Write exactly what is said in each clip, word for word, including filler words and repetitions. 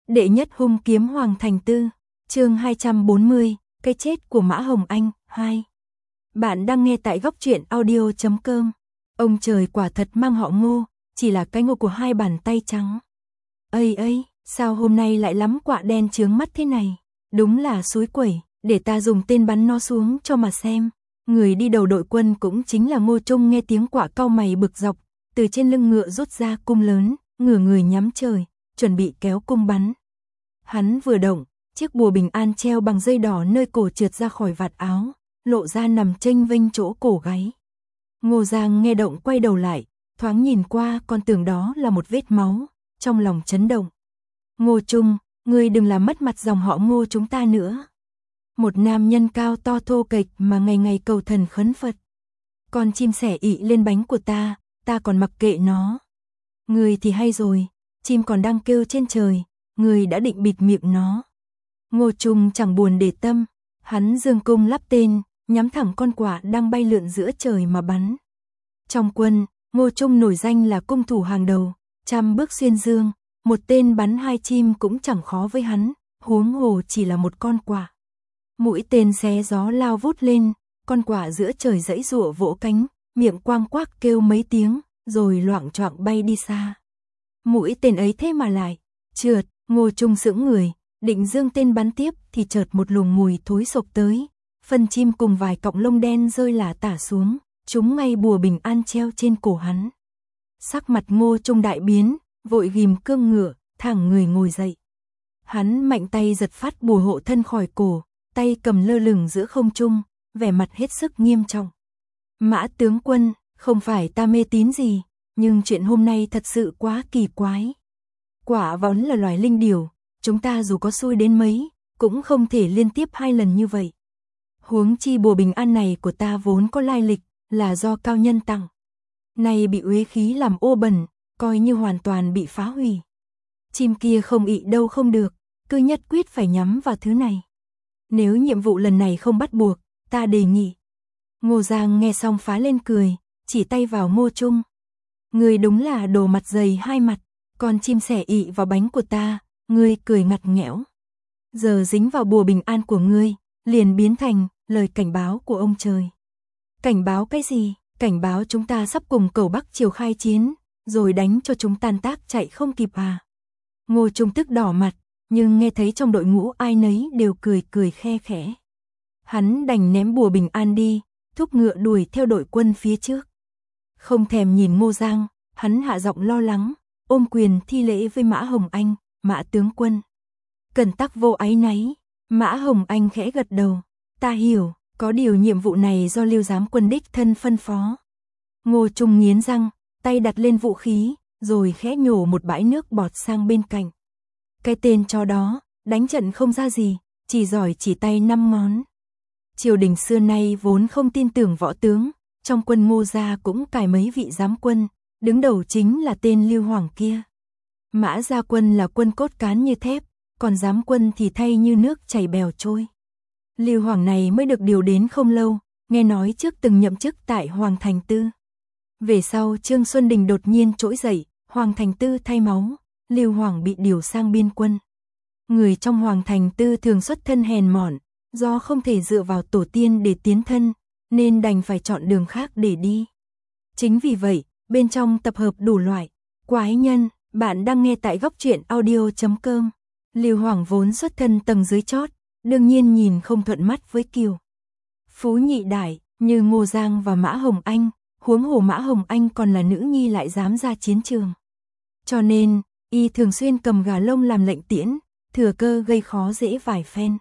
Đệ nhất hung kiếm Hoàng Thành Tư, chương hai trăm bốn mươi, cái chết của Mã Hồng Anh, hai. Bạn đang nghe tại góc truyện audio chấm com. Ông trời quả thật mang họ Ngô, chỉ là cái ngô của hai bàn tay trắng. Ây ây, sao hôm nay lại lắm quạ đen chướng mắt thế này? Đúng là xúi quẩy, để ta dùng tên bắn nó xuống cho mà xem. Người đi đầu đội quân cũng chính là Ngô Trung nghe tiếng quạ cau mày bực dọc, từ trên lưng ngựa rút ra cung lớn, ngửa người nhắm trời, chuẩn bị kéo cung bắn. Hắn vừa động, chiếc bùa bình an treo bằng dây đỏ nơi cổ trượt ra khỏi vạt áo, lộ ra nằm chênh vênh chỗ cổ gáy. Ngô Giang nghe động quay đầu lại, thoáng nhìn qua còn tưởng đó là một vết máu, trong lòng chấn động. Ngô Trung, ngươi đừng làm mất mặt dòng họ Ngô chúng ta nữa. Một nam nhân cao to thô kệch mà ngày ngày cầu thần khấn Phật. Con chim sẻ ị lên bánh của ta, ta còn mặc kệ nó. Ngươi thì hay rồi, chim còn đang kêu trên trời, ngươi đã định bịt miệng nó. Ngô Trung chẳng buồn để tâm, hắn dương cung lắp tên, nhắm thẳng con quạ đang bay lượn giữa trời mà bắn. Trong quân, Ngô Trung nổi danh là cung thủ hàng đầu, trăm bước xuyên dương, một tên bắn hai chim cũng chẳng khó với hắn, huống hồ chỉ là một con quạ. Mũi tên xé gió lao vút lên, con quạ giữa trời giãy giụa vỗ cánh, miệng quang quác kêu mấy tiếng, rồi loạng choạng bay đi xa. Mũi tên ấy thế mà lại trượt, Ngô Trung sững người, định dương tên bắn tiếp thì chợt một luồng mùi thối sộc tới, phân chim cùng vài cọng lông đen rơi lả tả xuống, chúng ngay bùa bình an treo trên cổ hắn. Sắc mặt Ngô Trung đại biến, vội ghim cương ngựa, thẳng người ngồi dậy. Hắn mạnh tay giật phát bùa hộ thân khỏi cổ, tay cầm lơ lửng giữa không trung, vẻ mặt hết sức nghiêm trọng. Mã tướng quân, không phải ta mê tín gì, nhưng chuyện hôm nay thật sự quá kỳ quái. Quả vốn là loài linh điểu, chúng ta dù có xui đến mấy, cũng không thể liên tiếp hai lần như vậy. Huống chi bùa bình an này của ta vốn có lai lịch, là do cao nhân tặng. Nay bị uế khí làm ô bẩn, coi như hoàn toàn bị phá hủy. Chim kia không ị đâu không được, cứ nhất quyết phải nhắm vào thứ này. Nếu nhiệm vụ lần này không bắt buộc, ta đề nghị. Ngô Giang nghe xong phá lên cười, chỉ tay vào Ngô Trung. Ngươi đúng là đồ mặt dày hai mặt, con chim sẻ ị vào bánh của ta, ngươi cười ngặt nghẽo. Giờ dính vào bùa bình an của ngươi, liền biến thành lời cảnh báo của ông trời. Cảnh báo cái gì? Cảnh báo chúng ta sắp cùng Cẩu Bắc Triều khai chiến, rồi đánh cho chúng tan tác chạy không kịp à? Ngô Trung tức đỏ mặt, nhưng nghe thấy trong đội ngũ ai nấy đều cười cười khe khẽ. Hắn đành ném bùa bình an đi, thúc ngựa đuổi theo đội quân phía trước. Không thèm nhìn Ngô Giang, hắn hạ giọng lo lắng, ôm quyền thi lễ với Mã Hồng Anh, Mã tướng quân. Cần tắc vô áy náy. Mã Hồng Anh khẽ gật đầu, ta hiểu, có điều nhiệm vụ này do Liêu giám quân đích thân phân phó. Ngô Trung nghiến răng, tay đặt lên vũ khí, rồi khẽ nhổ một bãi nước bọt sang bên cạnh. Cái tên chó đó, đánh trận không ra gì, chỉ giỏi chỉ tay năm ngón. Triều đình xưa nay vốn không tin tưởng võ tướng, trong quân Ngô gia cũng cài mấy vị giám quân, đứng đầu chính là tên Lưu Hoàng kia. Mã gia quân là quân cốt cán như thép, còn giám quân thì thay như nước chảy bèo trôi. Lưu Hoàng này mới được điều đến không lâu, nghe nói trước từng nhậm chức tại Hoàng Thành Tư. Về sau Trương Xuân Đình đột nhiên trỗi dậy, Hoàng Thành Tư thay máu, Lưu Hoàng bị điều sang biên quân. Người trong Hoàng Thành Tư thường xuất thân hèn mọn, do không thể dựa vào tổ tiên để tiến thân, nên đành phải chọn đường khác để đi. Chính vì vậy, bên trong tập hợp đủ loại quái nhân, bạn đang nghe tại góc truyện audio chấm com. Lưu Hoàng vốn xuất thân tầng dưới chót, đương nhiên nhìn không thuận mắt với Kiều Phú nhị đại như Ngô Giang và Mã Hồng Anh, huống hồ Mã Hồng Anh còn là nữ nhi lại dám ra chiến trường. Cho nên, y thường xuyên cầm gà lông làm lệnh tiễn, thừa cơ gây khó dễ vài phen.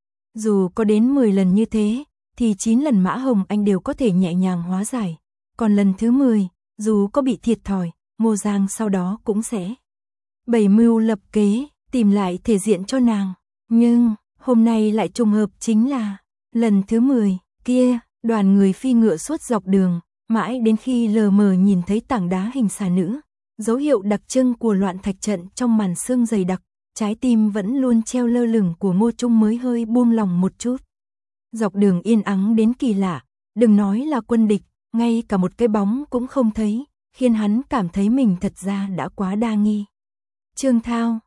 Dù có đến mười lần như thế, thì chín lần Mã Hồng Anh đều có thể nhẹ nhàng hóa giải. Còn lần thứ mười, dù có bị thiệt thòi, Ngô Giang sau đó cũng sẽ bày mưu lập kế, tìm lại thể diện cho nàng. Nhưng, hôm nay lại trùng hợp chính là lần thứ mười, kia, đoàn người phi ngựa suốt dọc đường, mãi đến khi lờ mờ nhìn thấy tảng đá hình xà nữ, dấu hiệu đặc trưng của loạn thạch trận trong màn sương dày đặc, trái tim vẫn luôn treo lơ lửng của Ngô Trung mới hơi buông lòng một chút. Dọc đường yên ắng đến kỳ lạ, đừng nói là quân địch, ngay cả một cái bóng cũng không thấy, khiến hắn cảm thấy mình thật ra đã quá đa nghi. Trương Thao,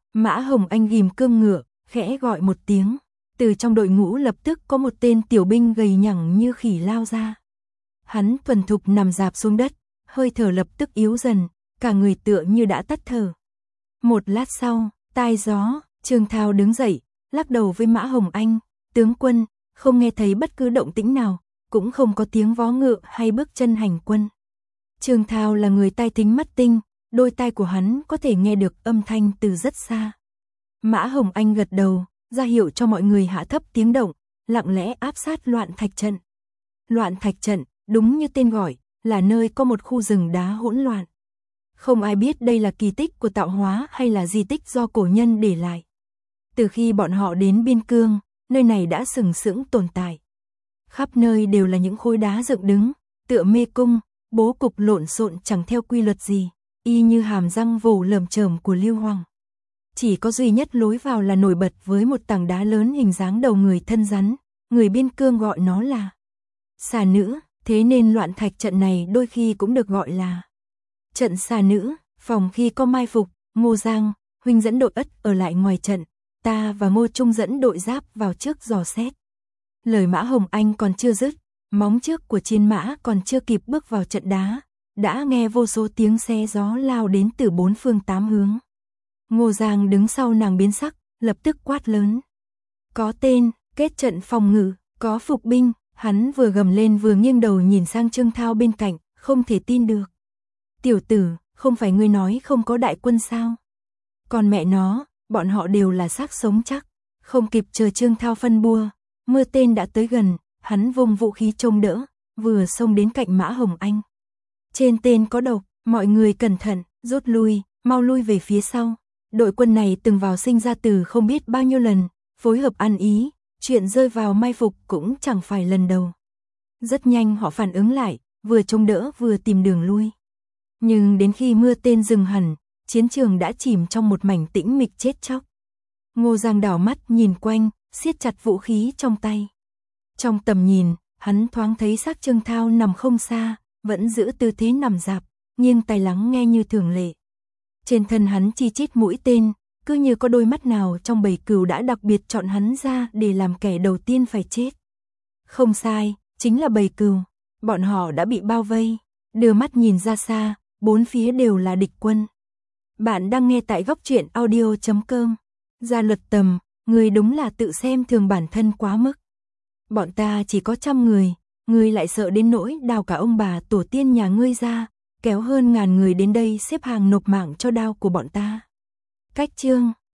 Mã Hồng Anh ghim cương ngựa, khẽ gọi một tiếng. Từ trong đội ngũ lập tức có một tên tiểu binh gầy nhẳng như khỉ lao ra. Hắn thuần thục nằm rạp xuống đất, hơi thở lập tức yếu dần, cả người tựa như đã tắt thở. Một lát sau, tai gió, Trương Thao đứng dậy, lắc đầu với Mã Hồng Anh, tướng quân, không nghe thấy bất cứ động tĩnh nào, cũng không có tiếng vó ngựa hay bước chân hành quân. Trương Thao là người tai thính mắt tinh, đôi tai của hắn có thể nghe được âm thanh từ rất xa. Mã Hồng Anh gật đầu, ra hiệu cho mọi người hạ thấp tiếng động, lặng lẽ áp sát Loạn Thạch trận. Loạn Thạch trận, đúng như tên gọi, là nơi có một khu rừng đá hỗn loạn. Không ai biết đây là kỳ tích của tạo hóa hay là di tích do cổ nhân để lại. Từ khi bọn họ đến Biên Cương, nơi này đã sừng sững tồn tại. Khắp nơi đều là những khối đá dựng đứng, tựa mê cung, bố cục lộn xộn chẳng theo quy luật gì, y như hàm răng vồ lởm chởm của Lưu Hoàng. Chỉ có duy nhất lối vào là nổi bật với một tảng đá lớn hình dáng đầu người thân rắn, người Biên Cương gọi nó là xà nữ, thế nên Loạn Thạch trận này đôi khi cũng được gọi là trận xà nữ. Phòng khi có mai phục, Ngô Giang, huynh dẫn đội Ất ở lại ngoài trận, ta và Ngô Trung dẫn đội Giáp vào trước dò xét. Lời Mã Hồng Anh còn chưa dứt, móng trước của chiến mã còn chưa kịp bước vào trận đá, đã nghe vô số tiếng xe gió lao đến từ bốn phương tám hướng. Ngô Giang đứng sau nàng biến sắc, lập tức quát lớn. Có tên, kết trận phòng ngự, có phục binh, hắn vừa gầm lên vừa nghiêng đầu nhìn sang Trương Thao bên cạnh, không thể tin được. Tiểu tử, không phải ngươi nói không có đại quân sao? Còn mẹ nó, bọn họ đều là xác sống chắc. Không kịp chờ Trương Thao phân bua, mưa tên đã tới gần, hắn vùng vũ khí trông đỡ, vừa xông đến cạnh Mã Hồng Anh. Trên tên có độc, mọi người cẩn thận, rút lui, mau lui về phía sau. Đội quân này từng vào sinh ra từ không biết bao nhiêu lần, phối hợp ăn ý, chuyện rơi vào mai phục cũng chẳng phải lần đầu. Rất nhanh họ phản ứng lại, vừa trông đỡ vừa tìm đường lui. Nhưng đến khi mưa tên dừng hẳn, chiến trường đã chìm trong một mảnh tĩnh mịch chết chóc. Ngô Giang đảo mắt nhìn quanh, siết chặt vũ khí trong tay. Trong tầm nhìn, hắn thoáng thấy xác Trương Thao nằm không xa, vẫn giữ tư thế nằm rạp, nghiêng tai lắng nghe như thường lệ. Trên thân hắn chi chít mũi tên, cứ như có đôi mắt nào trong bầy cừu đã đặc biệt chọn hắn ra để làm kẻ đầu tiên phải chết. Không sai, chính là bầy cừu. Bọn họ đã bị bao vây, đưa mắt nhìn ra xa, bốn phía đều là địch quân. Bạn đang nghe tại góc truyện audio chấm com. Gia Luật Tầm, người đúng là tự xem thường bản thân quá mức. Bọn ta chỉ có trăm người, ngươi lại sợ đến nỗi đào cả ông bà tổ tiên nhà ngươi ra, kéo hơn ngàn người đến đây xếp hàng nộp mạng cho đao của bọn ta. Cách chương